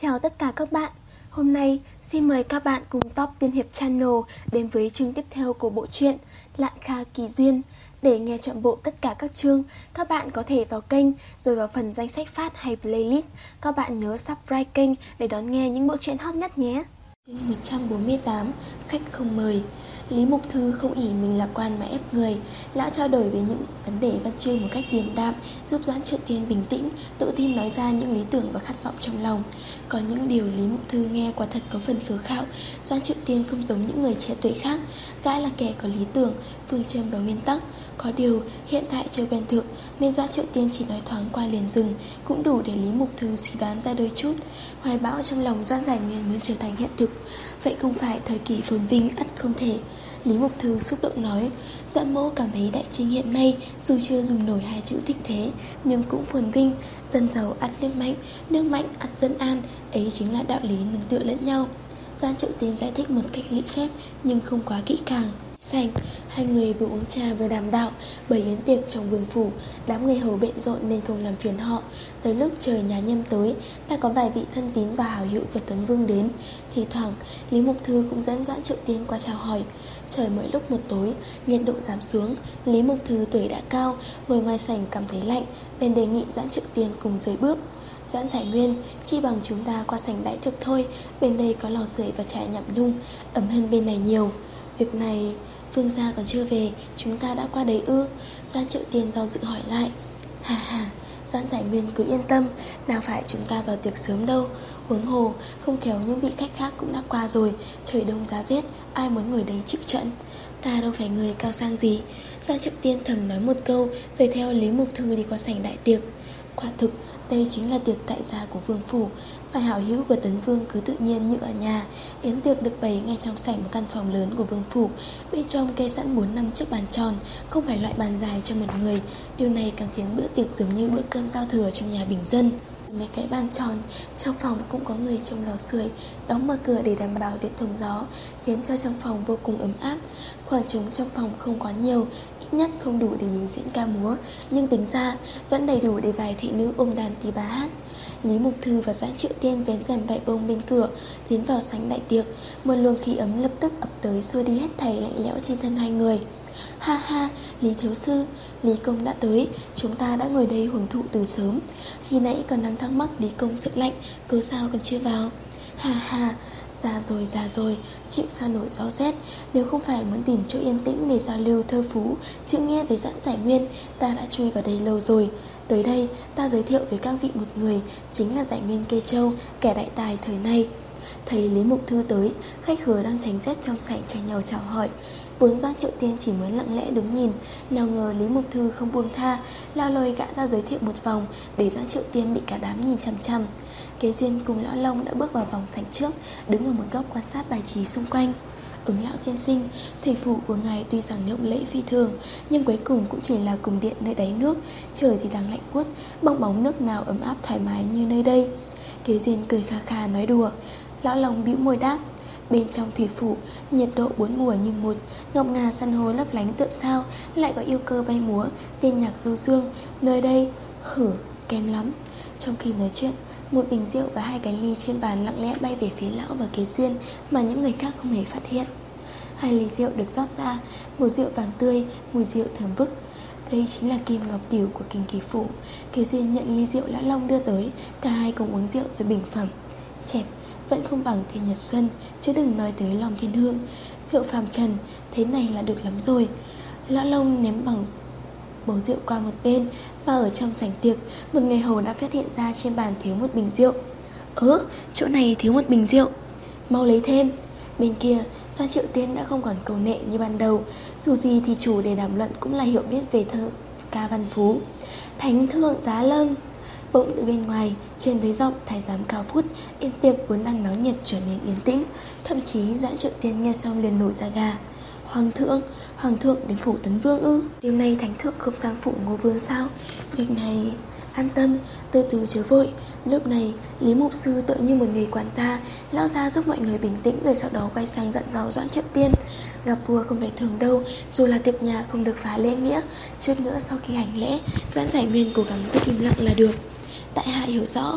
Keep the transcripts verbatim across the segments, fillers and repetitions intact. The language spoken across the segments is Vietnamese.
Chào tất cả các bạn. Hôm nay xin mời các bạn cùng Top Tiên Hiệp Channel đến với chương tiếp theo của bộ truyện Lạn Kha Kỳ Duyên. Để nghe trọn bộ tất cả các chương, các bạn có thể vào kênh rồi vào phần danh sách phát hay playlist. Các bạn nhớ subscribe kênh để đón nghe những bộ truyện hot nhất nhé. Chương một trăm bốn mươi tám, khách không mời. Lý Mục Thư không ỷ mình là quan mà ép người. Lão trao đổi về những vấn đề văn chương một cách điềm đạm, giúp Doãn Triệu Tiên bình tĩnh, tự tin nói ra những lý tưởng và khát vọng trong lòng. Có những điều Lý Mục Thư nghe quả thật có phần khờ khạo. Doãn Triệu Tiên không giống những người trẻ tuổi khác. Gã là kẻ có lý tưởng, phương châm và nguyên tắc. Có điều hiện tại chưa quen thuộc nên Doãn Triệu Tiên chỉ nói thoáng qua liền dừng, cũng đủ để Lý Mục Thư suy đoán ra đôi chút. Hoài bão trong lòng Doãn Giải Nguyên muốn trở thành hiện thực. Vậy không phải thời kỳ phồn vinh ắt không thể. Lý Mục Thư xúc động nói, Doãn mỗ cảm thấy đại trinh hiện nay dù chưa dùng nổi hai chữ thịnh thế nhưng cũng phồn vinh. Dân giàu ắt nước mạnh, nước mạnh ắt dân an, ấy chính là đạo lý nương tựa lẫn nhau. Doãn Triệu Tiên giải thích một cách lễ phép nhưng không quá kỹ càng. Sảnh, hai người vừa uống trà vừa đàm đạo. Bày yến tiệc trong vương phủ, đám người hầu bận rộn nên không làm phiền họ. Tới lúc trời nhà nhâm tối, đã có vài vị thân tín và hảo hữu của Tấn Vương đến. Thì thoảng Lý Mục Thư cũng dẫn Doãn Triệu Tiên qua chào hỏi. Trời mỗi lúc một tối, nhiệt độ giảm xuống. Lý Mục Thư tuổi đã cao, ngồi ngoài sảnh cảm thấy lạnh, bèn đề nghị Doãn Triệu Tiên cùng rời bước. Doãn Giải Nguyên, chi bằng chúng ta qua sảnh đại thực thôi, bên đây có lò sưởi và trà nhậm nhung, ấm hơn bên này nhiều. Việc này, Vương gia còn chưa về, chúng ta đã qua đấy ư? Doãn Triệu Tiên do dự hỏi lại. Hà hà, Doãn Giải Nguyên cứ yên tâm, nào phải chúng ta vào tiệc sớm đâu. Huống hồ, không khéo những vị khách khác cũng đã qua rồi. Trời đông giá rét, ai muốn ngồi đấy chịu trận. Ta đâu phải người cao sang gì. Doãn Triệu Tiên thầm nói một câu, rồi theo Lý Mục Thư đi qua sảnh đại tiệc. Quả thực, đây chính là tiệc tại gia của vương phủ. Vài hảo hữu của Tấn Vương cứ tự nhiên như ở nhà. Yến tiệc được bày ngay trong sảnh một căn phòng lớn của vương phủ. Bên trong kê sẵn bốn năm chiếc bàn tròn, không phải loại bàn dài cho một người. Điều này càng khiến bữa tiệc giống như bữa cơm giao thừa trong nhà bình dân. Mấy cái bàn tròn, trong phòng cũng có người trông lò sưởi, đóng mở cửa để đảm bảo việc thông gió, khiến cho trong phòng vô cùng ấm áp. Khoảng trống trong phòng không quá nhiều, ít nhất không đủ để biểu diễn ca múa, nhưng tính ra vẫn đầy đủ để vài thị nữ ôm đàn tỳ bà hát. Lý Mục Thư và Doãn Triệu Tiên vén rèm vải bông bên cửa, tiến vào sảnh đại tiệc. Một luồng khí ấm lập tức ập tới, xua đi hết thảy lạnh lẽo trên thân hai người. Ha ha, Lý thiếu sư, Lý công đã tới, chúng ta đã ngồi đây hưởng thụ từ sớm. Khi nãy còn đang thắc mắc Lý công sợ lạnh, cớ sao còn chưa vào. Ha ha, già rồi già rồi, chịu sao nổi gió rét. Nếu không phải muốn tìm chỗ yên tĩnh để giao lưu thơ phú, chữ nghe với Doãn Giải Nguyên, ta đã chui vào đây lâu rồi. Tới đây, ta giới thiệu với các vị một người, chính là Giải Nguyên Kê Châu, kẻ đại tài thời nay. Thấy Lý Mục Thư tới, khách khứa đang tránh rét trong sảnh tranh nhau chào hỏi. Vốn Doãn Triệu Tiên chỉ muốn lặng lẽ đứng nhìn, nào ngờ Lý Mục Thư không buông tha, lao lôi gã ra giới thiệu một vòng, để Doãn Triệu Tiên bị cả đám nhìn chằm chằm. Kế Duyên cùng Lão Long đã bước vào vòng sảnh trước, đứng ở một góc quan sát bài trí xung quanh. Ứng lão tiên sinh, thủy phủ của ngài tuy rằng lộng lẫy phi thường, nhưng cuối cùng cũng chỉ là cung điện nơi đáy nước. Trời thì đang lạnh buốt, bong bóng nước nào ấm áp thoải mái như nơi đây. Kế Duyên cười kha kha nói đùa. Lão Long bĩu môi đáp. Bên trong thủy phủ, nhiệt độ bốn mùa như một, ngọc ngà san hô lấp lánh tựa sao, lại có yêu cơ bay múa, tiên nhạc du dương. Nơi đây, hử, kém lắm. Trong khi nói chuyện, một bình rượu và hai cái ly trên bàn lặng lẽ bay về phía lão và Kế Duyên, mà những người khác không hề phát hiện. Hai ly rượu được rót ra, một rượu vàng tươi, mùi rượu thơm vức. Đây chính là kim ngọc tiểu của Kinh Kỳ phủ. Kế Duyên nhận ly rượu Lão Long đưa tới, cả hai cùng uống rượu rồi bình phẩm. Chẹp, vẫn không bằng Thiên Nhật Xuân, chứ đừng nói tới Long Thiên Hương. Rượu phàm trần, thế này là được lắm rồi. Lão Long ném bằng bầu rượu qua một bên, và ở trong sảnh tiệc, một người hầu đã phát hiện ra trên bàn thiếu một bình rượu. Ớ, chỗ này thiếu một bình rượu, mau lấy thêm. Bên kia, Doãn Triệu Tiên đã không còn cầu nệ như ban đầu. Dù gì thì chủ đề đàm luận cũng là hiểu biết về thơ ca văn phú. Thánh thượng giá lâm. Bỗng từ bên ngoài truyền tới giọng thái giám cao vút. Yên tiệc vốn đang náo nhiệt trở nên yên tĩnh. Thậm chí Doãn Triệu Tiên nghe xong liền nổi da gà. Hoàng thượng, hoàng thượng đến phủ Tấn Vương ư? Điều này thánh thượng không sang phủ Ngô Vương sao? Việc này... An tâm, từ từ chớ vội. Lúc này, Lý Mục Sư tựa như một người quản gia, lão ra giúp mọi người bình tĩnh, rồi sau đó quay sang dặn dò Doãn Triệu Tiên. Gặp vua không phải thường đâu, dù là tiệc nhà không được phá lễ nghĩa. Chút nữa sau khi hành lễ, Doãn Giải Nguyên cố gắng giữ im lặng là được. Tại hạ hiểu rõ.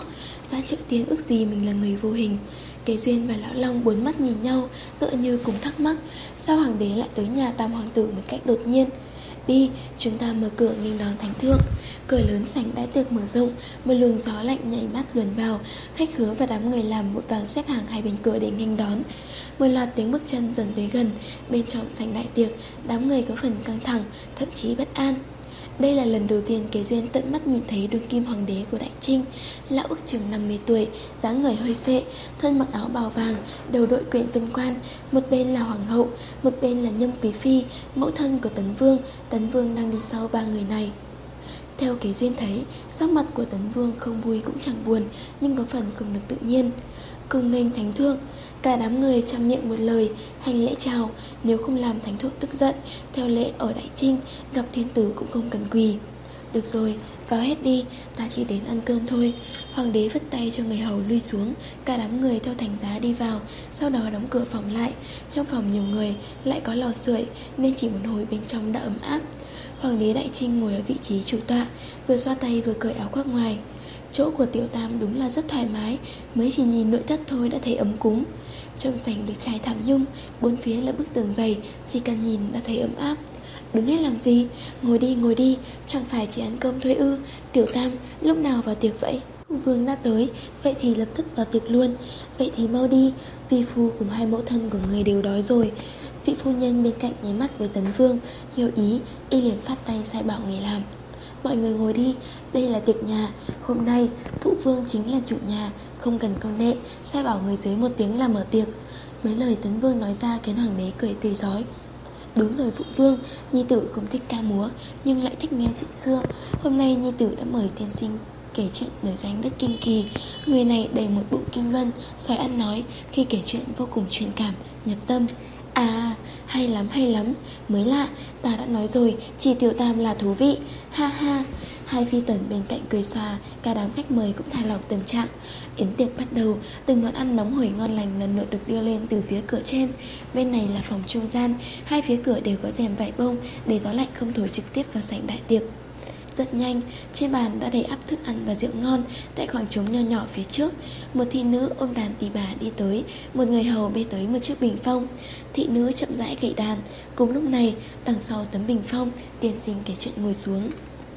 Doãn Triệu Tiên ước gì mình là người vô hình. Kế Duyên và Lão Long bốn mắt nhìn nhau, tựa như cùng thắc mắc, sao hoàng đế lại tới nhà Tam hoàng tử một cách đột nhiên. Đi, chúng ta mở cửa nghênh đón thánh thượng. Cửa lớn sảnh đại tiệc mở rộng, một luồng gió lạnh nhảy mắt luồn vào. Khách khứa và đám người làm vội vàng xếp hàng hai bên cửa để nghênh đón. Một loạt tiếng bước chân dần tới gần. Bên trong sảnh đại tiệc, đám người có phần căng thẳng, thậm chí bất an. Đây là lần đầu tiên Kế Duyên tận mắt nhìn thấy đương kim hoàng đế của Đại Trinh. Lão ước chừng năm mươi tuổi, dáng người hơi phệ, thân mặc áo bào vàng, đầu đội quyển vân quan. Một bên là hoàng hậu, một bên là Nhâm quý phi, mẫu thân của Tấn Vương. Tấn Vương đang đi sau ba người này. Theo Kế Duyên thấy, sắc mặt của Tấn Vương không vui cũng chẳng buồn, nhưng có phần không được tự nhiên. Cùng nghênh thánh thượng. Cả đám người trăm miệng một lời hành lễ chào. Nếu không làm thánh thượng tức giận, theo lệ ở Đại Trinh, gặp thiên tử cũng không cần quỳ. Được rồi, vào hết đi, ta chỉ đến ăn cơm thôi. Hoàng đế vứt tay cho người hầu lui xuống. Cả đám người theo thành giá đi vào, sau đó đóng cửa phòng lại. Trong phòng nhiều người, lại có lò sưởi, nên chỉ một hồi bên trong đã ấm áp. Hoàng đế Đại Trinh ngồi ở vị trí chủ tọa, vừa xoa tay vừa cởi áo khoác ngoài. Chỗ của Tiểu Tam đúng là rất thoải mái, mới chỉ nhìn nội thất thôi đã thấy ấm cúng. Trong sảnh được trải thảm nhung, bốn phía là bức tường dày, chỉ cần nhìn đã thấy ấm áp. Đứng hết làm gì, ngồi đi ngồi đi, chẳng phải chỉ ăn cơm thôi ư? Tiểu Tam, lúc nào vào tiệc vậy? Hùng Vương đã tới, vậy thì lập tức vào tiệc luôn. Vậy thì mau đi, vi phu cùng hai mẫu thân của người đều đói rồi. Vị phu nhân bên cạnh nháy mắt với Tấn Vương, hiểu ý, y liền phát tay sai bảo người làm. Mọi người ngồi đi, đây là tiệc nhà. Hôm nay phụ vương chính là chủ nhà, không cần công nghệ, sai bảo người dưới một tiếng là mở tiệc. Mấy lời Tấn Vương nói ra khiến hoàng đế cười tươi rói. Đúng rồi phụ vương, nhi tử không thích ca múa, nhưng lại thích nghe chuyện xưa. Hôm nay nhi tử đã mời tiên sinh kể chuyện nổi danh đất Kinh Kỳ. Người này đầy một bụng kinh luân, giỏi ăn nói, khi kể chuyện vô cùng truyền cảm, nhập tâm. À, hay lắm hay lắm, mới lạ, ta đã nói rồi, chỉ Tiểu Tam là thú vị. Ha ha. Hai phi tần bên cạnh cười xòa, cả đám khách mời cũng thả lỏng tâm trạng. Yến tiệc bắt đầu, từng món ăn nóng hổi ngon lành lần lượt được đưa lên từ phía cửa trên. Bên này là phòng trung gian, hai phía cửa đều có rèm vải bông để gió lạnh không thổi trực tiếp vào sảnh đại tiệc. Rất nhanh, trên bàn đã đầy ắp thức ăn và rượu ngon. Tại khoảng trống nho nhỏ phía trước, một thị nữ ôm đàn tỳ bà đi tới, một người hầu bê tới một chiếc bình phong. Thị nữ chậm rãi gậy đàn. Cùng lúc này, đằng sau tấm bình phong, tiên sinh kể chuyện ngồi xuống.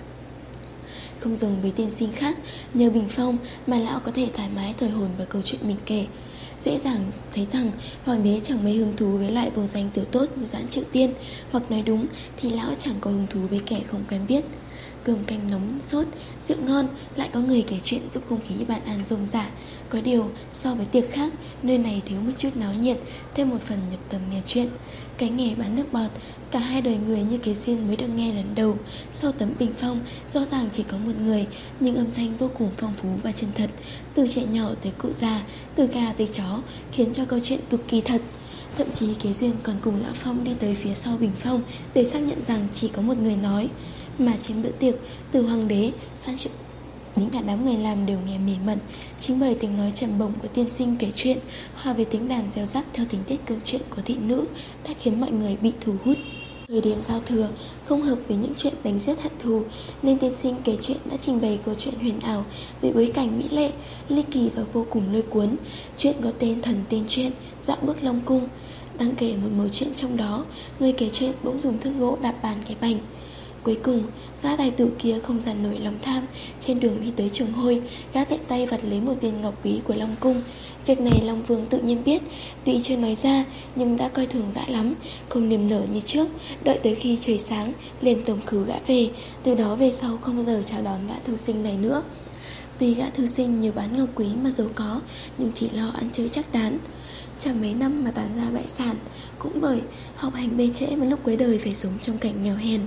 Không giống với tiên sinh khác, nhờ bình phong mà lão có thể thoải mái thổi hồn vào câu chuyện mình kể. Dễ dàng thấy rằng hoàng đế chẳng mấy hứng thú với loại vô danh tiểu tốt như Doãn Triệu Tiên, hoặc nói đúng thì lão chẳng có hứng thú với kẻ không quen biết. Cơm canh nóng sốt, rượu ngon, lại có người kể chuyện giúp không khí bàn ăn rôm rả. Có điều, so với tiệc khác, nơi này thiếu một chút náo nhiệt, thêm một phần nhập tâm nghe chuyện. Cái nghề bán nước bọt, cả hai đời người như Kế Duyên mới được nghe lần đầu. Sau tấm bình phong, rõ ràng chỉ có một người, nhưng âm thanh vô cùng phong phú và chân thật. Từ trẻ nhỏ tới cụ già, từ gà tới chó, khiến cho câu chuyện cực kỳ thật. Thậm chí Kế Duyên còn cùng Lão Phong đi tới phía sau bình phong để xác nhận rằng chỉ có một người nói. Mà trên bữa tiệc, từ hoàng đế, Doãn Triệu đến cả đám người làm đều nghe mề mẩn. Chính bởi tiếng nói trầm bổng của tiên sinh kể chuyện hòa với tiếng đàn reo rắt theo tình tiết câu chuyện của thị nữ đã khiến mọi người bị thu hút. Thời điểm giao thừa không hợp với những chuyện đánh giết hận thù, nên tiên sinh kể chuyện đã trình bày câu chuyện huyền ảo với bối cảnh mỹ lệ, ly kỳ và vô cùng lôi cuốn. Chuyện có tên Thần Tiên Truyện, Dạo Bước Long Cung. Đang kể một mẩu chuyện trong đó, người kể chuyện bỗng dùng thước gỗ đạp bàn cái bành. Cuối cùng, gã tài tử kia không dằn nổi lòng tham, trên đường đi tới trường hôi, gã tiện tay vặt lấy một viên ngọc quý của Long Cung. Việc này Long Vương tự nhiên biết, tuy chưa nói ra nhưng đã coi thường gã lắm, không niềm nở như trước, đợi tới khi trời sáng liền tống khứ gã về. Từ đó về sau không bao giờ chào đón gã thư sinh này nữa. Tuy gã thư sinh nhờ bán ngọc quý mà giàu có, nhưng chỉ lo ăn chơi chắc tán, chẳng mấy năm mà tán ra bại sản, cũng bởi học hành bê trễ mà lúc cuối đời phải sống trong cảnh nghèo hèn.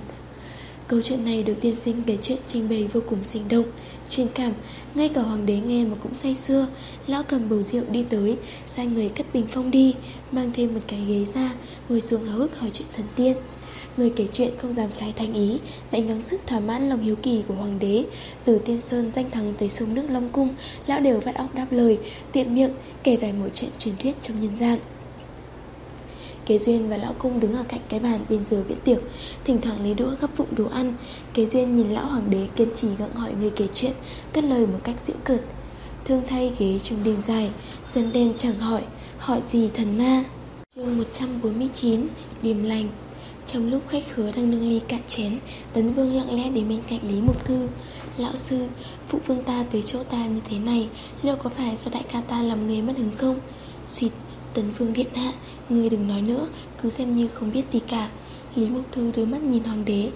Câu chuyện này được tiên sinh kể chuyện trình bày vô cùng sinh động, truyền cảm, ngay cả hoàng đế nghe mà cũng say sưa. Lão cầm bầu rượu đi tới, sai người cất bình phong đi, mang thêm một cái ghế ra, ngồi xuống háo hức hỏi chuyện thần tiên. Người kể chuyện không dám trái thành ý, lại gắng sức thỏa mãn lòng hiếu kỳ của hoàng đế. Từ Tiên Sơn danh thắng tới sông nước Long Cung, lão đều vắt óc đáp lời, tiện miệng kể vài mẩu chuyện truyền thuyết trong nhân gian. Kế Duyên và Lão Cung đứng ở cạnh cái bàn bên giờ bữa tiệc, thỉnh thoảng lấy đũa gắp vụng đồ ăn. Kế Duyên nhìn lão hoàng đế kiên trì gặng hỏi người kể chuyện, cất lời một cách giễu cợt: Thương thay ghế trong đêm dài, dần đen chẳng hỏi, hỏi gì thần ma. Chương một trăm bốn mươi chín, điềm lành. Trong lúc khách khứa đang nâng ly cạn chén, Tấn Vương lặng lẽ đến bên cạnh Lý Mục Thư. Lão sư, phụ vương ta tới chỗ ta như thế này, liệu có phải do đại ca ta làm người mất hứng không? Xịt, Tấn Vương điện hạ, ngươi đừng nói nữa, cứ xem như không biết gì cả. Lý Mục Thư đưa mắt nhìn hoàng đế.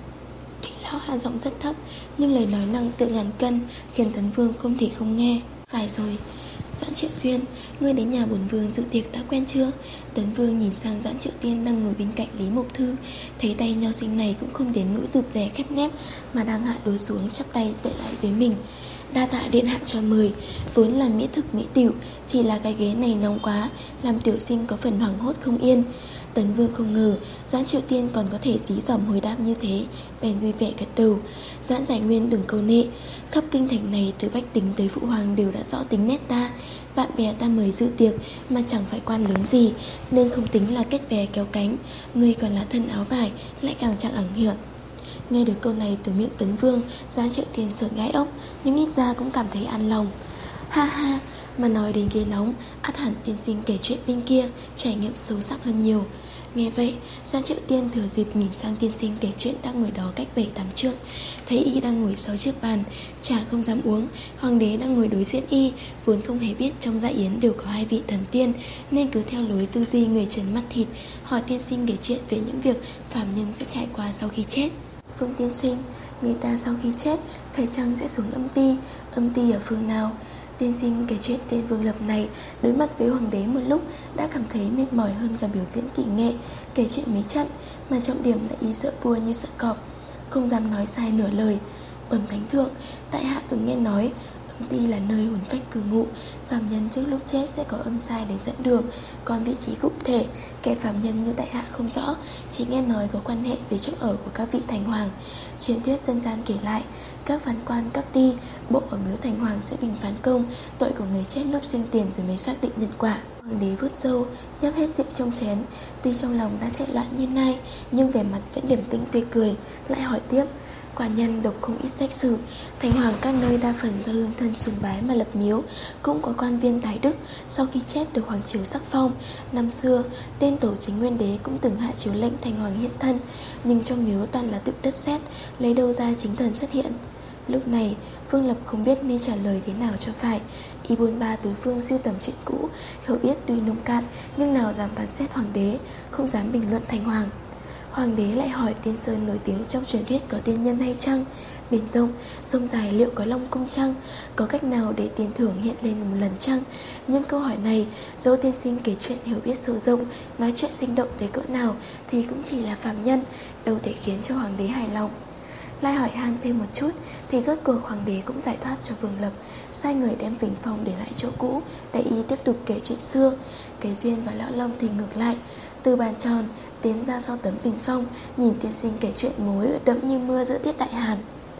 Tuy lão hạ giọng rất thấp, nhưng lời nói nặng tựa ngàn cân, khiến Tấn Vương không thể không nghe. Phải rồi, Doãn Triệu Duyên, ngươi đến nhà bổn vương dự tiệc đã quen chưa? Tấn Vương nhìn sang Doãn Triệu Tiên đang ngồi bên cạnh Lý Mục Thư, thấy tay nho sinh này cũng không đến nỗi rụt rè khép nép, mà đang hạ đôi xuống chắp tay tệ lại với mình. Đa tạ điện hạ cho mời, vốn là mỹ thực mỹ tiểu, chỉ là cái ghế này nóng quá, làm tiểu sinh có phần hoảng hốt không yên. Tấn Vương không ngờ Doãn Triệu Tiên còn có thể dí dỏm hồi đáp như thế, bèn vui vẻ gật đầu. Doãn Giải Nguyên đừng câu nệ, khắp kinh thành này từ bách tính tới phụ hoàng đều đã rõ tính nét ta. Bạn bè ta mời dự tiệc mà chẳng phải quan lớn gì, nên không tính là kết bè kéo cánh. Ngươi còn là thân áo vải, lại càng chẳng ảnh hưởng. Nghe được câu này từ miệng Tấn Vương, Doãn Triệu Tiên sởn gai ốc, nhưng ít ra cũng cảm thấy an lòng. Ha ha, mà nói đến ghế nóng, ắt hẳn tiên sinh kể chuyện bên kia trải nghiệm sâu sắc hơn nhiều. Nghe vậy, Doãn Triệu Tiên thừa dịp nhìn sang tiên sinh kể chuyện đang ngồi đó cách bảy tám trượng, thấy y đang ngồi sau chiếc bàn, trà không dám uống. Hoàng đế đang ngồi đối diện y, vốn không hề biết trong dạ yến đều có hai vị thần tiên, nên cứ theo lối tư duy người trần mắt thịt, hỏi tiên sinh kể chuyện về những việc phàm nhân sẽ trải qua sau khi chết. Phương tiên sinh, người ta sau khi chết phải chăng sẽ xuống âm ti? Âm ti ở phương nào? Tiên sinh kể chuyện tên Vương Lập này đối mặt với hoàng đế một lúc đã cảm thấy mệt mỏi hơn cả biểu diễn kỹ nghệ, kể chuyện mấy trận, mà trọng điểm là y sợ vua như sợ cọp, không dám nói sai nửa lời. Bẩm thánh thượng, tại hạ từng nghe nói âm ti là nơi hồn phách cư ngụ, phàm nhân trước lúc chết sẽ có âm sai để dẫn đường, còn vị trí cụ thể kẻ phàm nhân như tại hạ không rõ, chỉ nghe nói có quan hệ với chỗ ở của các vị thành hoàng. Truyền thuyết dân gian kể lại, các phán quan các ti bộ ở miếu thành hoàng sẽ bình phán công tội của người chết lúc sinh tiền rồi mới xác định nhân quả. Hoàng đế vuốt râu, nhấp hết rượu trong chén, tuy trong lòng đã chạy loạn như nai, nhưng vẻ mặt vẫn điềm tĩnh tươi cười, lại hỏi tiếp. Quả nhân đọc không ít sách sử, thành hoàng các nơi đa phần do hương thân sùng bái mà lập miếu, cũng có quan viên tài đức, sau khi chết được hoàng triều sắc phong. Năm xưa, tên tổ chính nguyên đế cũng từng hạ chiếu lệnh thành hoàng hiện thân, nhưng trong miếu toàn là tự đất sét, lấy đâu ra chính thần xuất hiện. Lúc này, Vương Lập không biết nên trả lời thế nào cho phải. Y bôn ba tứ phương siêu tầm chuyện cũ, hiểu biết tuy nông cạn, nhưng nào dám phán xét hoàng đế, không dám bình luận thành hoàng. Hoàng đế lại hỏi Tiên Sơn nổi tiếng trong truyền thuyết có tiên nhân hay chăng? Biển rộng, sông dài liệu có long cung chăng? Có cách nào để tiền thưởng hiện lên một lần chăng? Những câu hỏi này, dẫu tiên sinh kể chuyện hiểu biết sâu rộng, nói chuyện sinh động tới cỡ nào, thì cũng chỉ là phàm nhân, đâu thể khiến cho hoàng đế hài lòng. Lại hỏi han thêm một chút, thì rốt cuộc hoàng đế cũng giải thoát cho Vương Lập, sai người đem bình phong để lại chỗ cũ, để y tiếp tục kể chuyện xưa. Kế Duyên và Lão Long thì ngược lại, từ bàn tròn tiến ra sau tấm bình phong, nhìn tiên sinh kể chuyện mối ướt đẫm như mưa giữa tiết đại hàn.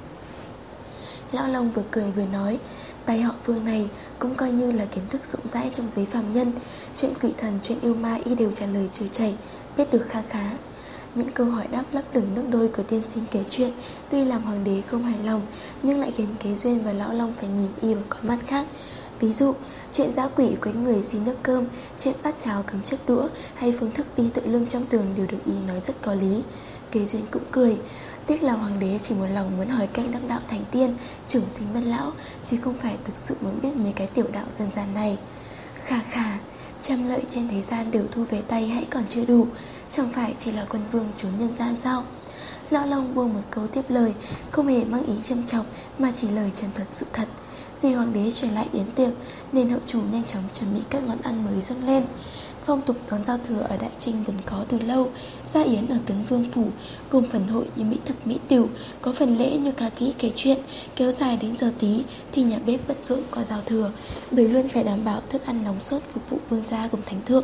Lão Long vừa cười vừa nói, tay họ Vương này cũng coi như là kiến thức rộng rãi trong giới phàm nhân, chuyện quỷ thần, chuyện yêu ma y đều trả lời trôi chảy, biết được kha khá. Những câu hỏi đáp lấp lửng nước đôi của tiên sinh kể chuyện tuy làm hoàng đế không hài lòng, nhưng lại khiến Kế Duyên và Lão Long phải nhìn y bằng con mắt khác. Ví dụ, chuyện dã quỷ quấy người xin nước cơm, chuyện bắt cháo cắm chiếc đũa, hay phương thức đi tự lưng trong tường đều được y nói rất có lý. Kế Duyên cũng cười, tiếc là hoàng đế chỉ một lòng muốn hỏi cách đắc đạo thành tiên, trưởng sinh bất lão, chứ không phải thực sự muốn biết mấy cái tiểu đạo dân gian này. Khà khà, trăm lợi trên thế gian đều thu về tay hãy còn chưa đủ, chẳng phải chỉ là quân vương trốn nhân gian sao? Lão Long buông một câu tiếp lời, không hề mang ý châm chọc, mà chỉ lời chân thật sự thật. Vì hoàng đế trở lại yến tiệc, nên hậu chủ nhanh chóng chuẩn bị các món ăn mới dâng lên. Phong tục đón giao thừa ở Đại Trinh vốn có từ lâu. Gia yến ở Tấn Vương phủ gồm phần hội như mỹ thực mỹ tiểu, có phần lễ như ca kỹ kể chuyện, kéo dài đến giờ tí thì nhà bếp bận rộn qua giao thừa, bởi luôn phải đảm bảo thức ăn nóng sốt phục vụ vương gia cùng thánh thượng.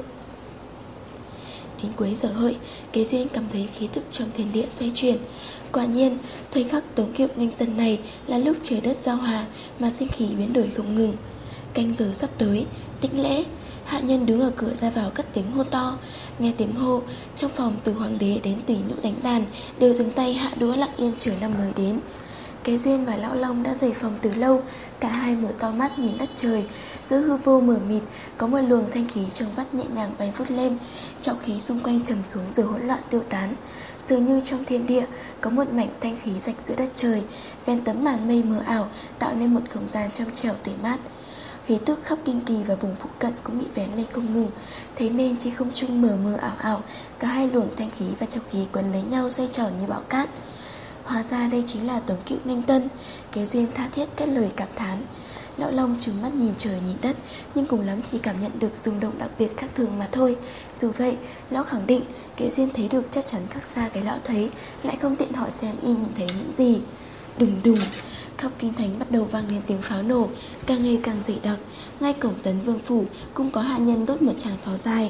Đến cuối giờ hợi, Kế Duyên cảm thấy khí tức trong thiên địa xoay chuyển. Quả nhiên, thời khắc tống kiệu nghênh tân này là lúc trời đất giao hòa, mà sinh khí biến đổi không ngừng. Canh giờ sắp tới, tĩnh lễ, hạ nhân đứng ở cửa ra vào cất tiếng hô to. Nghe tiếng hô, trong phòng từ hoàng đế đến tỷ nữ đánh đàn đều dừng tay hạ đũa lặng yên chờ năm mới đến. Kế Duyên và Lão Long đã rời phòng từ lâu. Cả hai mở to mắt nhìn đất trời. Giữa hư vô mờ mịt, có một luồng thanh khí trong vắt nhẹ nhàng bay vút lên. Trọng khí xung quanh trầm xuống rồi hỗn loạn tiêu tán. Dường như trong thiên địa có một mảnh thanh khí rạch giữa đất trời, ven tấm màn mây mờ ảo, tạo nên một không gian trong trẻo tươi mát. Khí tức khắp kinh kỳ và vùng phụ cận cũng bị vén lên không ngừng. Thế nên trên không trung mờ mờ ảo ảo, cả hai luồng thanh khí và trọng khí quấn lấy nhau xoay tròn như bão cát. Hóa ra đây chính là Tống Cựu Nghênh Tân. Kế Duyên tha thiết cất lời cảm thán. Lão Long trừng mắt nhìn trời nhìn đất, nhưng cùng lắm chỉ cảm nhận được rung động đặc biệt khác thường mà thôi. Dù vậy, lão khẳng định Kế Duyên thấy được chắc chắn khác xa cái lão thấy, lại không tiện hỏi xem y nhìn thấy những gì. Đùng đùng, khắp kinh thành bắt đầu vang lên tiếng pháo nổ, càng ngày càng dày đặc. Ngay cổng Tấn Vương phủ cũng có hạ nhân đốt một tràng pháo dài.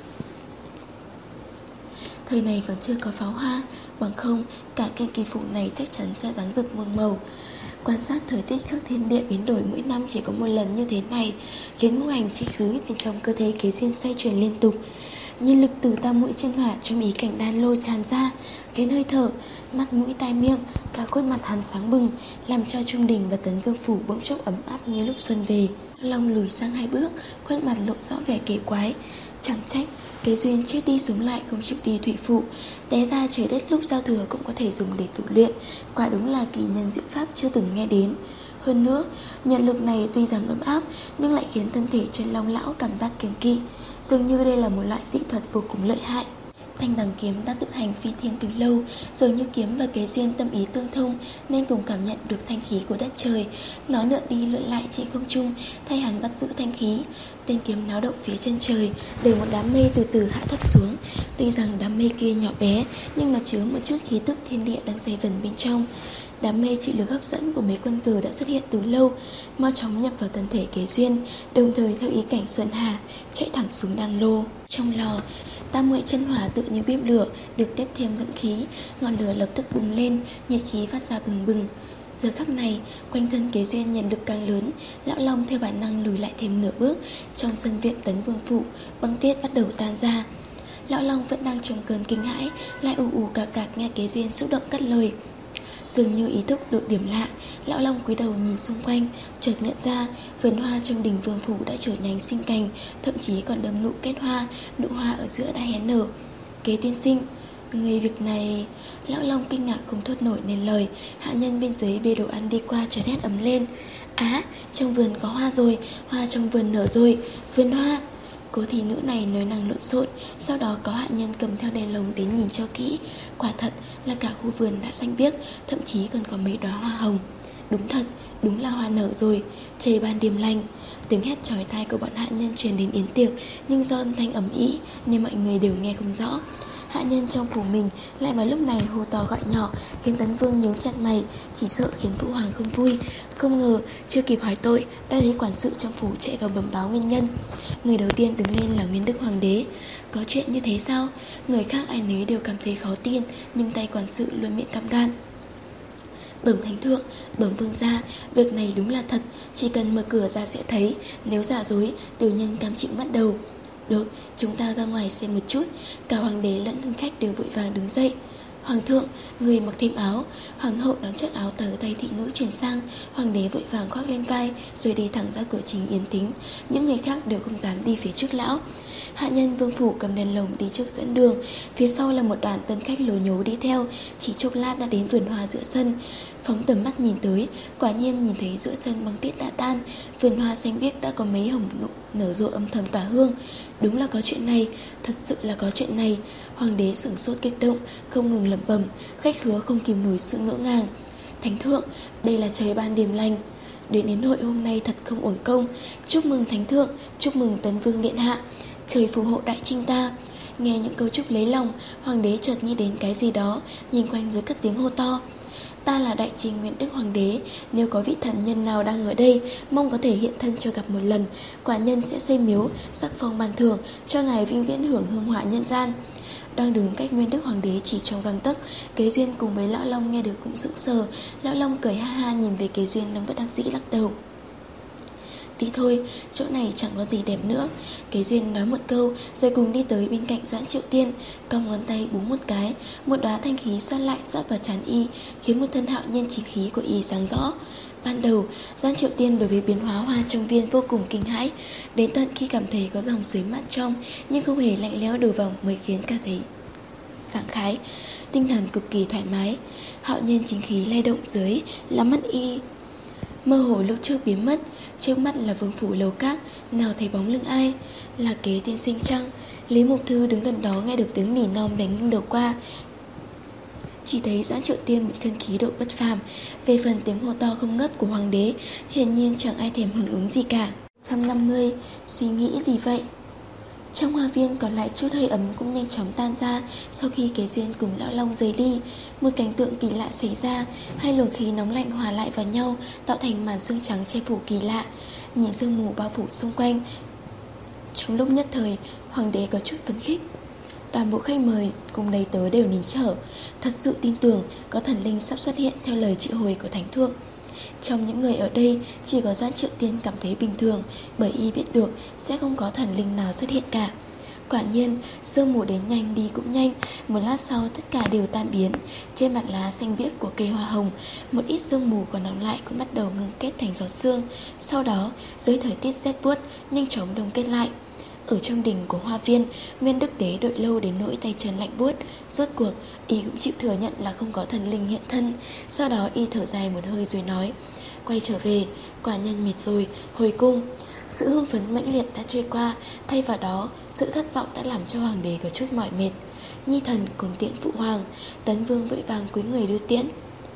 Thời này còn chưa có pháo hoa, bằng không cả kinh kỳ phủ này chắc chắn sẽ ráng rực muôn màu. Quan sát thời tiết khắc thiên địa biến đổi mỗi năm chỉ có một lần như thế này, khiến ngũ hành chi khứ bên trong cơ thể Kế Duyên xoay chuyển liên tục. Nhiên lực từ tam mũi chân hỏa trong ý cảnh đan lô tràn ra, khiến hơi thở, mắt mũi tai miệng, cả khuôn mặt hắn sáng bừng, làm cho Trung Đình và Tấn Vương phủ bỗng chốc ấm áp như lúc xuân về. Long lùi sang hai bước, khuôn mặt lộ rõ vẻ kỳ quái. Chẳng trách Kế Duyên chết đi sống lại không chịu đi thủy phụ. Té ra trời đất lúc giao thừa cũng có thể dùng để tu luyện, quả đúng là kỳ nhân diệu pháp chưa từng nghe đến. Hơn nữa, nhận lực này tuy rằng ấm áp nhưng lại khiến thân thể chân Long lão cảm giác kiêng kỵ, dường như đây là một loại dị thuật vô cùng lợi hại. Thanh đằng kiếm đã tự hành phi thiên từ lâu, dường như kiếm và Kế Duyên tâm ý tương thông nên cùng cảm nhận được thanh khí của đất trời. Nó lượn đi lượn lại trên không trung, thay hắn bắt giữ thanh khí. Tên kiếm náo động phía chân trời, để một đám mây từ từ hạ thấp xuống. Tuy rằng đám mây kia nhỏ bé, nhưng nó chứa một chút khí tức thiên địa đang xoay vần bên trong. Đám mây chịu lực hấp dẫn của mấy quân cờ đã xuất hiện từ lâu, mau chóng nhập vào thân thể Kế Duyên, đồng thời theo ý cảnh Sơn Hà chạy thẳng xuống đan lô. Trong lò, tam muội chân hỏa tự như bếp lửa được tiếp thêm dẫn khí, ngọn lửa lập tức bùng lên, nhiệt khí phát ra bừng bừng. Giờ khắc này, quanh thân Kế Duyên nhận lực càng lớn, Lão Long theo bản năng lùi lại thêm nửa bước. Trong sân viện Tấn Vương phủ, băng tuyết bắt đầu tan ra. Lão Long vẫn đang trong cơn kinh hãi, lại ù ù cạc cạc nghe Kế Duyên xúc động cất lời. Dường như ý thức được điểm lạ, Lão Long cúi đầu nhìn xung quanh, chợt nhận ra vườn hoa trong đình Vương phủ đã trở nhánh sinh cành, thậm chí còn đâm nụ kết hoa, nụ hoa ở giữa đã hé nở. Kế tiên sinh, người việc này... Lão Long kinh ngạc không thốt nổi nên lời. Hạ nhân bên dưới bê đồ ăn đi qua chợt hét ầm lên. Á, à, trong vườn có hoa rồi, hoa trong vườn nở rồi, vườn hoa. Cô thị nữ này nói năng lộn xộn. Sau đó có hạ nhân cầm theo đèn lồng đến nhìn cho kỹ. Quả thật là cả khu vườn đã xanh biếc, thậm chí còn có mấy đóa hoa hồng. Đúng thật, đúng là hoa nở rồi. Trời ban đêm lành. Tiếng hét chói tai của bọn hạ nhân truyền đến yến tiệc, nhưng do âm thanh ầm ĩ nên mọi người đều nghe không rõ. Hạ nhân trong phủ mình lại vào lúc này hô to gọi nhỏ, khiến Tấn Vương nhíu chặt mày, chỉ sợ khiến Phụ Hoàng không vui. Không ngờ chưa kịp hỏi tội, ta thấy quản sự trong phủ chạy vào bẩm báo nguyên nhân. Người đầu tiên đứng lên là Nguyên Đức Hoàng đế. Có chuyện như thế sao? Người khác ai nấy đều cảm thấy khó tin, nhưng tay quản sự luôn miệng cam đoan. Bẩm thánh thượng, bẩm vương gia, việc này đúng là thật, chỉ cần mở cửa ra sẽ thấy, nếu giả dối, tiểu nhân cam chịu bắt đầu. Được, chúng ta ra ngoài xem một chút. Cả hoàng đế lẫn thân khách đều vội vàng đứng dậy. Hoàng thượng, người mặc thêm áo. Hoàng hậu đón chiếc áo từ tay thị nữ chuyển sang. Hoàng đế vội vàng khoác lên vai, rồi đi thẳng ra cửa chính yến tĩnh. Những người khác đều không dám đi phía trước lão. Hạ nhân Vương phủ cầm đèn lồng đi trước dẫn đường. Phía sau là một đoàn tân khách lố nhố đi theo. Chỉ chốc lát đã đến vườn hoa giữa sân. Phóng tầm mắt nhìn tới, quả nhiên nhìn thấy giữa sân băng tuyết đã tan, vườn hoa xanh biếc đã có mấy hồng nụ nở rộ âm thầm tỏa hương. Đúng là có chuyện này, thật sự là có chuyện này. Hoàng đế sửng sốt kích động, không ngừng lẩm bẩm, khách khứa không kìm nổi sự ngỡ ngàng. Thánh thượng, đây là trời ban điềm lành. Đến đến hội hôm nay thật không uổng công. Chúc mừng thánh thượng, chúc mừng Tấn Vương điện hạ. Trời phù hộ đại trinh ta. Nghe những câu chúc lấy lòng, hoàng đế chợt nghĩ đến cái gì đó, nhìn quanh rồi cất tiếng hô to. Ta là đại trình Nguyễn Đức Hoàng đế, nếu có vị thần nhân nào đang ở đây, mong có thể hiện thân cho gặp một lần. Quả nhân sẽ xây miếu, sắc phong ban thưởng, cho ngài vĩnh viễn hưởng hương hỏa nhân gian. Đang đứng cách Nguyên Đức Hoàng đế chỉ trong gang tấc, Kế Duyên cùng với Lão Long nghe được cũng sững sờ. Lão Long cười ha ha nhìn về Kế Duyên đang bất đắc dĩ lắc đầu. Đi thôi, chỗ này chẳng có gì đẹp nữa. Kế Duyên nói một câu rồi cùng đi tới bên cạnh Doãn Triệu Tiên, cong ngón tay búng một cái, một đóa thanh khí xoát lại rót vào trán y, khiến một thân hạo nhiên chính khí của y sáng rõ. Ban đầu, Doãn Triệu Tiên đối với biến hóa hoa trong viên vô cùng kinh hãi, đến tận khi cảm thấy có dòng suối mát trong nhưng không hề lạnh lẽo đổ vào mới khiến cả thấy sảng khái, tinh thần cực kỳ thoải mái. Hạo nhiên chính khí lay động dưới là mắt y mơ hồ lúc trước biến mất. Trước mắt là vương phủ lầu các, nào thấy bóng lưng ai. Là Kế tiên sinh chăng? Lý Mục Thư đứng gần đó nghe được tiếng nỉ non bèn ngưng đầu qua, chỉ thấy Doãn Triệu Tiên một cân khí độ bất phàm. Về phần tiếng hô to không ngớt của hoàng đế, hiển nhiên chẳng ai thèm hưởng ứng gì cả. một trăm năm mươi, suy nghĩ gì vậy? Trong hoa viên còn lại chút hơi ấm cũng nhanh chóng tan ra sau khi Kế Duyên cùng Lão Long rời đi. Một cảnh tượng kỳ lạ xảy ra, hai luồng khí nóng lạnh hòa lại vào nhau, tạo thành màn sương trắng che phủ kỳ lạ. Nhìn sương mù bao phủ xung quanh, trong lúc nhất thời, hoàng đế có chút phấn khích. Toàn bộ khách mời cùng đầy tớ đều nín thở, thật sự tin tưởng có thần linh sắp xuất hiện theo lời triệu hồi của thánh thượng. Trong những người ở đây, chỉ có Doãn Triệu Tiên cảm thấy bình thường, bởi y biết được sẽ không có thần linh nào xuất hiện cả. Quả nhiên, sương mù đến nhanh đi cũng nhanh, một lát sau tất cả đều tan biến. Trên mặt lá xanh biếc của cây hoa hồng, một ít sương mù còn nóng lại cũng bắt đầu ngưng kết thành giọt sương. Sau đó, dưới thời tiết rét buốt, nhanh chóng đông kết lại. Ở trong đình của hoa viên, Nguyên Đức Đế đợi lâu đến nỗi tay chân lạnh buốt. Rốt cuộc, y cũng chịu thừa nhận là không có thần linh hiện thân. Sau đó y thở dài một hơi rồi nói: quay trở về, quả nhân mệt rồi, hồi cung. Sự hưng phấn mãnh liệt đã trôi qua, thay vào đó, sự thất vọng đã làm cho hoàng đế có chút mỏi mệt. Nhi thần cùng tiễn phụ hoàng. Tấn Vương vội vàng cúi người đưa tiễn.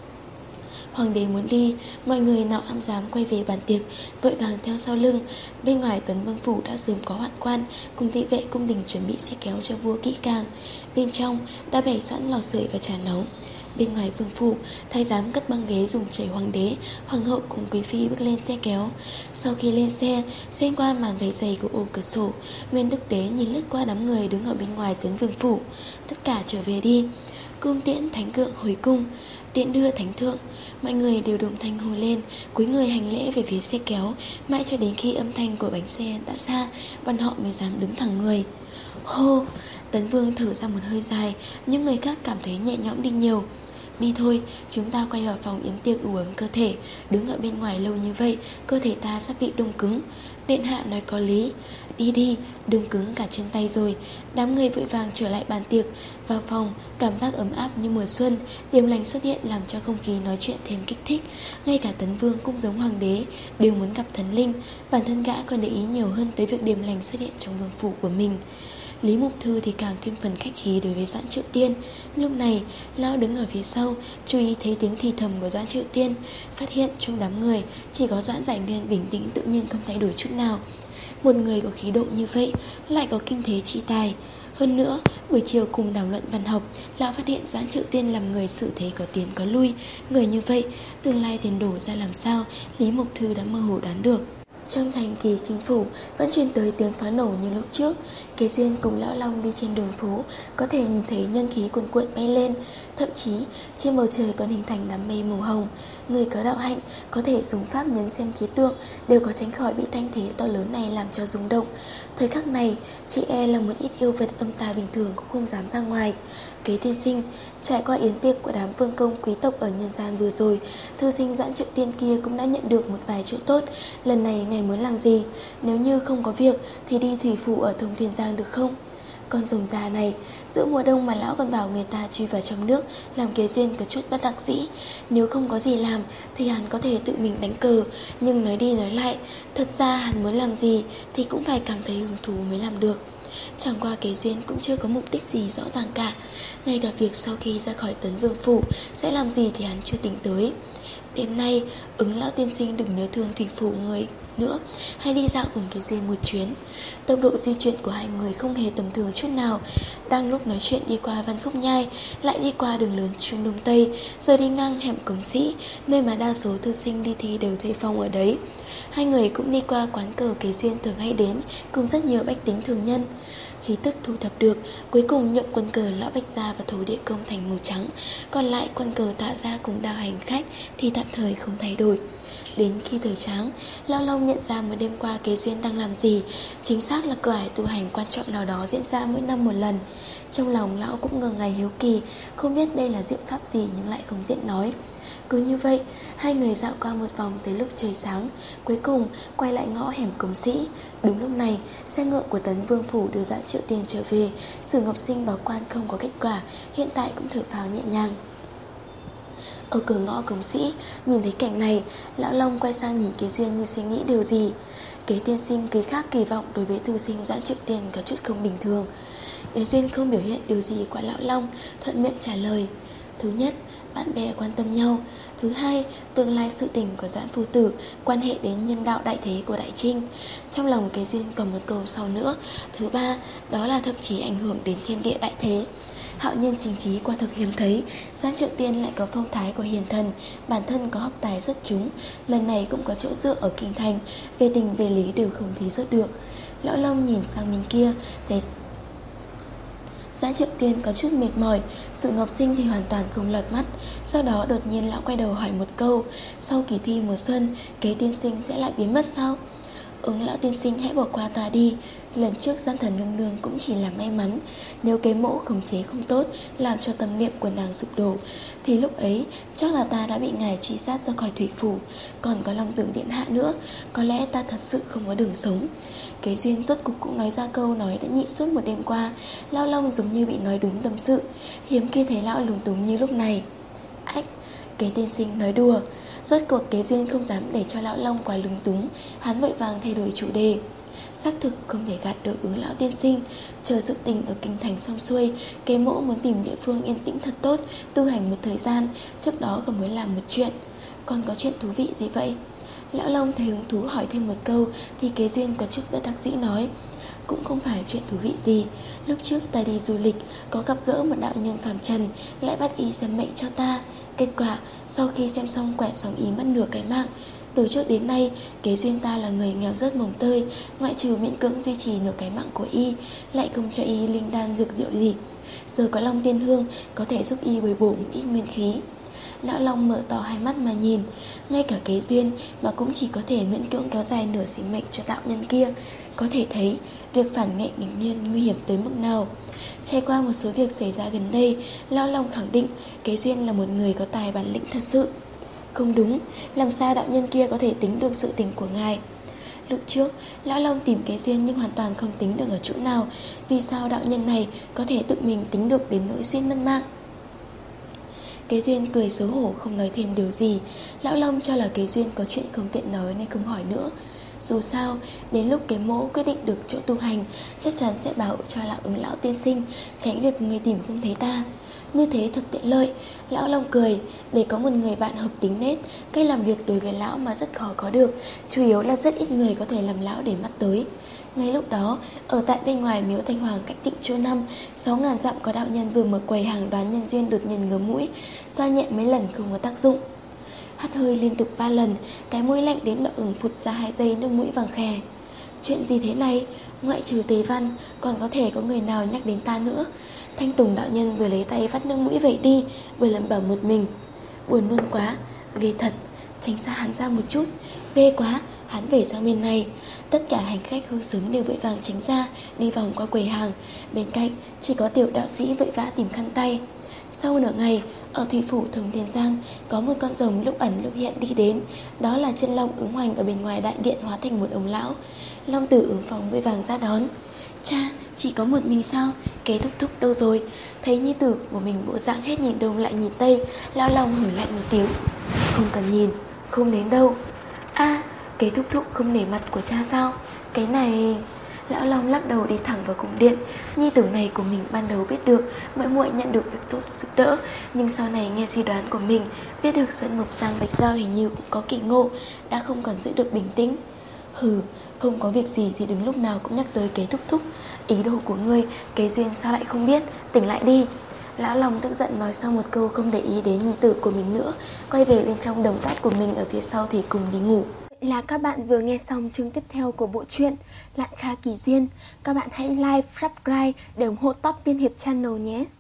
Hoàng đế muốn đi, mọi người nào am dám quay về bàn tiệc, vội vàng theo sau lưng. Bên ngoài Tấn Vương phủ đã sớm có hoạn quan cùng thị vệ cung đình chuẩn bị xe kéo cho vua kỹ càng. Bên trong đã bày sẵn lò sưởi và trà nóng. Bên ngoài vương phủ, thái giám cất băng ghế dùng chảy hoàng đế, hoàng hậu cùng quý phi bước lên xe kéo. Sau khi lên xe, xuyên qua màn vảy dày của ô cửa sổ, Nguyên Đức Đế nhìn lướt qua đám người đứng ở bên ngoài Tấn Vương phủ. Tất cả trở về đi. Cung tiễn thánh thượng hồi cung. Tiễn đưa thánh thượng. Mọi người đều đồng thanh hô lên, cúi người hành lễ về phía xe kéo. Mãi cho đến khi âm thanh của bánh xe đã xa, bọn họ mới dám đứng thẳng người. Hô! Tấn Vương thở ra một hơi dài, những người khác cảm thấy nhẹ nhõm đi nhiều. Đi thôi, chúng ta quay vào phòng yến tiệc đủ ấm cơ thể. Đứng ở bên ngoài lâu như vậy, cơ thể ta sắp bị đông cứng. Điện hạ nói có lý. Đi đi, đông cứng cả chân tay rồi. Đám người vội vàng trở lại bàn tiệc. Vào phòng, cảm giác ấm áp như mùa xuân. Điềm lành xuất hiện làm cho không khí nói chuyện thêm kích thích. Ngay cả Tấn Vương cũng giống hoàng đế, đều muốn gặp thần linh. Bản thân gã còn để ý nhiều hơn tới việc điềm lành xuất hiện trong vương phủ của mình. Lý Mục Thư thì càng thêm phần khách khí đối với Doãn Triệu Tiên. Lúc này, lão đứng ở phía sau, chú ý thấy tiếng thì thầm của Doãn Triệu Tiên, phát hiện trong đám người chỉ có Doãn Giải Nguyên bình tĩnh tự nhiên không thay đổi chút nào. Một người có khí độ như vậy, lại có kinh thế chi tài. Hơn nữa, buổi chiều cùng đàm luận văn học, lão phát hiện Doãn Triệu Tiên làm người xử thế có tiến có lui. Người như vậy, tương lai tiền đổ ra làm sao, Lý Mục Thư đã mơ hồ đoán được. Trong thành Kỳ Kinh phủ vẫn truyền tới tiếng pháo nổ như lúc trước. Kế Duyên cùng Lão Long đi trên đường phố, có thể nhìn thấy nhân khí cuồn cuộn bay lên. Thậm chí trên bầu trời còn hình thành đám mây màu hồng. Người có đạo hạnh có thể dùng pháp nhấn xem khí tượng, đều có tránh khỏi bị thanh thế to lớn này làm cho rung động. Thời khắc này, chị e là một ít yêu vật âm tà bình thường cũng không dám ra ngoài. Kế tiên sinh, trải qua yến tiệc của đám vương công quý tộc ở nhân gian vừa rồi, thư sinh Doãn Triệu Tiên kia cũng đã nhận được một vài chỗ tốt. Lần này ngài muốn làm gì? Nếu như không có việc thì đi thủy phủ ở Thông Thiên Giang được không? Con rồng già này, giữa mùa đông mà lão còn bảo người ta truy vào trong nước, làm Kế Duyên có chút bất đắc dĩ. Nếu không có gì làm thì hắn có thể tự mình đánh cờ, nhưng nói đi nói lại, thật ra hắn muốn làm gì thì cũng phải cảm thấy hứng thú mới làm được. Chẳng qua Kế Duyên cũng chưa có mục đích gì rõ ràng cả. Ngay cả việc sau khi ra khỏi Tấn Vương phủ sẽ làm gì thì hắn chưa tính tới. Đêm nay, Ứng lão tiên sinh đừng nhớ thương thủy phủ người nữa, hay đi dạo cùng Kế Duyên một chuyến. Tốc độ di chuyển của hai người không hề tầm thường chút nào. Đang lúc nói chuyện đi qua Văn Khúc Nhai, lại đi qua đường lớn Trung Đông Tây, rồi đi ngang hẻm Cống Sĩ, nơi mà đa số thư sinh đi thi đều thuê phòng ở đấy. Hai người cũng đi qua quán cờ Kế Duyên thường hay đến, cùng rất nhiều bách tính thường nhân. Khí tức thu thập được, cuối cùng nhuộm quân cờ Lão Bạch Gia và Thổ Địa Công thành màu trắng, còn lại quân cờ Tạ Gia cùng Đào Hành Khách thì tạm thời không thay đổi. Đến khi trời sáng, Lão Long nhận ra một đêm qua Kế Duyên đang làm gì. Chính xác là cửa ải tu hành quan trọng nào đó diễn ra mỗi năm một lần. Trong lòng lão cũng ngờ ngày hiếu kỳ, không biết đây là diệu pháp gì nhưng lại không tiện nói. Cứ như vậy, hai người dạo qua một vòng tới lúc trời sáng, cuối cùng quay lại ngõ hẻm Cống Sĩ. Đúng lúc này, xe ngựa của Tấn Vương Phủ đưa Doãn Triệu Tiên trở về. Sử Ngọc Sinh báo quan không có kết quả, hiện tại cũng thở phào nhẹ nhàng. Ở cửa ngõ Cống Sĩ, nhìn thấy cảnh này, Lão Long quay sang nhìn Kế Duyên như suy nghĩ điều gì. Kế tiên sinh kỳ khác kỳ vọng đối với thư sinh Doãn Triệu Tiên có chút không bình thường. Kế Duyên không biểu hiện điều gì qua Lão Long, thuận miệng trả lời. Thứ nhất, bạn bè quan tâm nhau. Thứ hai, tương lai sự tình của Doãn phu tử quan hệ đến nhân đạo đại thế của Đại Trinh. Trong lòng Kế Duyên còn một câu sau nữa. Thứ ba, đó là thậm chí ảnh hưởng đến thiên địa đại thế. Hạo nhiên chính khí quả thực hiếm thấy. Doãn Triệu Tiên lại có phong thái của hiền thần, bản thân có học tài xuất chúng, lần này cũng có chỗ dựa ở kinh thành, về tình về lý đều không thấy rớt được. Lão Long nhìn sang bên kia, thấy Doãn Triệu Tiên có chút mệt mỏi. Sử Ngọc Sinh thì hoàn toàn không lọt mắt. Sau đó đột nhiên lão quay đầu hỏi một câu, sau kỳ thi mùa xuân, Kế tiên sinh sẽ lại biến mất sao? Ứng lão tiên sinh hãy bỏ qua ta đi. Lần trước gian thần nương nương cũng chỉ là may mắn. Nếu cái mẫu khống chế không tốt, làm cho tâm niệm của nàng sụp đổ, thì lúc ấy chắc là ta đã bị ngài truy sát ra khỏi thủy phủ. Còn có Long Tử điện hạ nữa, có lẽ ta thật sự không có đường sống. Kế Duyên rốt cục cũng nói ra câu nói đã nhịn suốt một đêm qua. Lão Long giống như bị nói đúng tâm sự, hiếm khi thấy lão lúng túng như lúc này. Ách, Kế tiên sinh nói đùa. Rốt cuộc Kế Duyên không dám để cho Lão Long quá lúng túng, hắn vội vàng thay đổi chủ đề. Xác thực không thể gạt được Ứng lão tiên sinh. Chờ sự tình ở kinh thành xong xuôi, Kế mẫu muốn tìm địa phương yên tĩnh thật tốt, tu hành một thời gian. Trước đó còn muốn làm một chuyện. Còn có chuyện thú vị gì vậy? Lão Long thấy hứng thú hỏi thêm một câu, thì Kế Duyên có chút bất đắc dĩ nói. Cũng không phải chuyện thú vị gì. Lúc trước ta đi du lịch, có gặp gỡ một đạo nhân phàm trần, lại bắt y xem mệnh cho ta. Kết quả, sau khi xem xong quẻ xong y mất nửa cái mạng. Từ trước đến nay, Kế Duyên ta là người nghèo rớt mồng tơi, ngoại trừ miễn cưỡng duy trì nửa cái mạng của y, lại không cho y linh đan dược diệu gì. Giờ có Long Tiên Hương có thể giúp y bồi bổ một ít nguyên khí. Lão Long mở to hai mắt mà nhìn. Ngay cả Kế Duyên mà cũng chỉ có thể miễn cưỡng kéo dài nửa sinh mệnh cho đạo nhân kia. Có thể thấy việc phản nghịch nghịch nhiên nguy hiểm tới mức nào. Trải qua một số việc xảy ra gần đây, Lão Long khẳng định Kế Duyên là một người có tài bản lĩnh thật sự. Không đúng, làm sao đạo nhân kia có thể tính được sự tình của ngài? Lúc trước, Lão Long tìm Kế Duyên nhưng hoàn toàn không tính được ở chỗ nào. Vì sao đạo nhân này có thể tự mình tính được đến nỗi Duyên mất mạng? Kế Duyên cười xấu hổ không nói thêm điều gì. Lão Long cho là Kế Duyên có chuyện không tiện nói nên không hỏi nữa. Dù sao, đến lúc Kế mẫu quyết định được chỗ tu hành, chắc chắn sẽ bảo cho là Ứng lão tiên sinh, tránh việc người tìm không thấy ta. Như thế thật tiện lợi. Lão Long cười. Để có một người bạn hợp tính nết, cách làm việc đối với lão mà rất khó có được. Chủ yếu là rất ít người có thể làm lão để mắt tới. Ngay lúc đó, ở tại bên ngoài miếu Thanh Hoàng cách Tịnh Chỗ Năm, sáu ngàn dặm có đạo nhân vừa mở quầy hàng đoán nhân duyên đột nhiên ngứa mũi, xoa nhẹ mấy lần không có tác dụng. Hắt hơi liên tục ba lần, cái mũi lạnh đến đỏ ửng phụt ra hai giây nước mũi vàng khè. Chuyện gì thế này? Ngoại trừ Tế Văn, còn có thể có người nào nhắc đến ta nữa? Thanh Tùng đạo nhân vừa lấy tay vắt nước mũi vậy đi, vừa lẩm bẩm một mình. Buồn nôn quá, ghê thật, tránh xa hắn ra một chút. Ghê quá, hắn về sang bên này. Tất cả hành khách hương sớm đều vội vàng tránh ra, đi vòng qua quầy hàng. Bên cạnh chỉ có tiểu đạo sĩ vội vã tìm khăn tay. Sau nửa ngày, ở thủy phủ Thông Thiên Giang, có một con rồng lúc ẩn lúc hiện đi đến. Đó là chân long Ứng Hoành ở bên ngoài đại điện hóa thành một ông lão. Long tử Ứng Phong vội vàng ra đón. Cha, chỉ có một mình sao? Kế thúc thúc đâu rồi? Thấy nhi tử của mình bộ dạng hết nhìn đông lại nhìn tây, Lão Long hử lạnh một tiếng. Không cần nhìn, không đến đâu. A, à, Kế thúc thúc không nể mặt của cha sao? Cái này... Lão Long lắc đầu đi thẳng vào cung điện. Nhi tử này của mình ban đầu biết được muội muội nhận được việc tốt giúp đỡ, nhưng sau này nghe suy đoán của mình, biết được Xuân Mộc Giang Bạch Giao hình như cũng có kỳ ngộ, đã không còn giữ được bình tĩnh. Hừ, không có việc gì thì đừng lúc nào cũng nhắc tới Kế thúc thúc. Ý đồ của ngươi, Kế Duyên sao lại không biết? Tỉnh lại đi. Lão Long tức giận nói sau một câu không để ý đến nhi tử của mình nữa, quay về bên trong đồng cát của mình ở phía sau thì cùng đi ngủ. Vậy là các bạn vừa nghe xong chương tiếp theo của bộ truyện Lạn Kha Kỳ Duyên. Các bạn hãy like, subscribe để ủng hộ Top Tiên Hiệp Channel nhé.